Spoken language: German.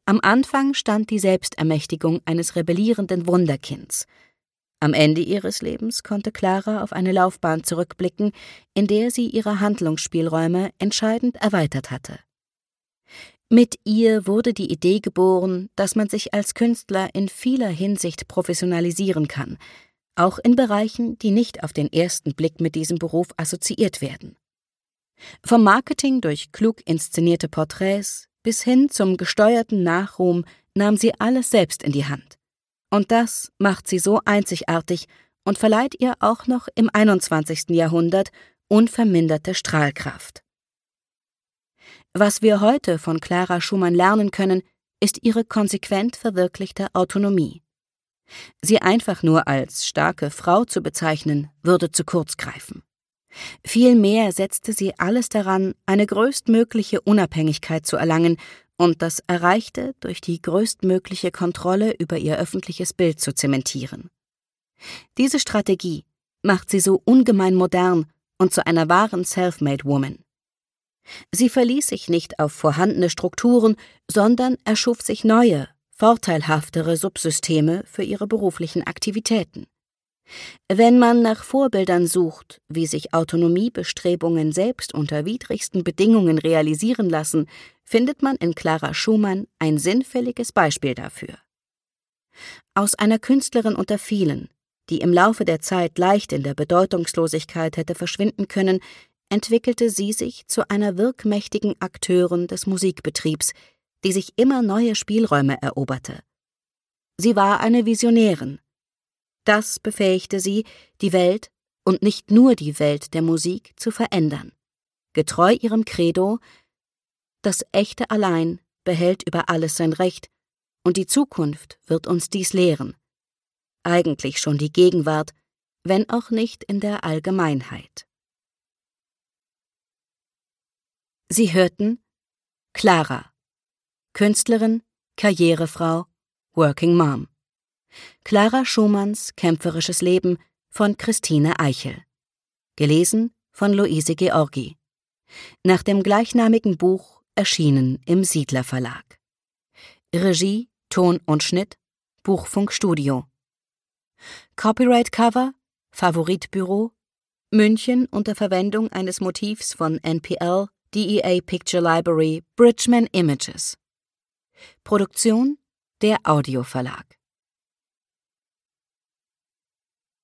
Am Anfang stand die Selbstermächtigung eines rebellierenden Wunderkinds. Am Ende ihres Lebens konnte Clara auf eine Laufbahn zurückblicken, in der sie ihre Handlungsspielräume entscheidend erweitert hatte. Mit ihr wurde die Idee geboren, dass man sich als Künstler in vieler Hinsicht professionalisieren kann, auch in Bereichen, die nicht auf den ersten Blick mit diesem Beruf assoziiert werden. Vom Marketing durch klug inszenierte Porträts bis hin zum gesteuerten Nachruhm nahm sie alles selbst in die Hand. Und das macht sie so einzigartig und verleiht ihr auch noch im 21. Jahrhundert unverminderte Strahlkraft. Was wir heute von Clara Schumann lernen können, ist ihre konsequent verwirklichte Autonomie. Sie einfach nur als starke Frau zu bezeichnen, würde zu kurz greifen. Vielmehr setzte sie alles daran, eine größtmögliche Unabhängigkeit zu erlangen und das Erreichte durch die größtmögliche Kontrolle über ihr öffentliches Bild zu zementieren. Diese Strategie macht sie so ungemein modern und zu einer wahren Self-Made-Woman. Sie verließ sich nicht auf vorhandene Strukturen, sondern erschuf sich neue, vorteilhaftere Subsysteme für ihre beruflichen Aktivitäten. Wenn man nach Vorbildern sucht, wie sich Autonomiebestrebungen selbst unter widrigsten Bedingungen realisieren lassen, findet man in Clara Schumann ein sinnfälliges Beispiel dafür. Aus einer Künstlerin unter vielen, die im Laufe der Zeit leicht in der Bedeutungslosigkeit hätte verschwinden können, entwickelte sie sich zu einer wirkmächtigen Akteurin des Musikbetriebs, die sich immer neue Spielräume eroberte. Sie war eine Visionärin. Das befähigte sie, die Welt und nicht nur die Welt der Musik zu verändern. Getreu ihrem Credo: Das Echte allein behält über alles sein Recht, und die Zukunft wird uns dies lehren. Eigentlich schon die Gegenwart, wenn auch nicht in der Allgemeinheit. Sie hörten Clara, Künstlerin, Karrierefrau, Working Mom. Clara Schumanns kämpferisches Leben von Christine Eichel. Gelesen von Luise Georgi. Nach dem gleichnamigen Buch erschienen im Siedler Verlag. Regie, Ton und Schnitt Buchfunk Studio. Copyright Cover Favoritbüro München unter Verwendung eines Motivs von NPL, DEA Picture Library, Bridgman Images. Produktion der Audioverlag.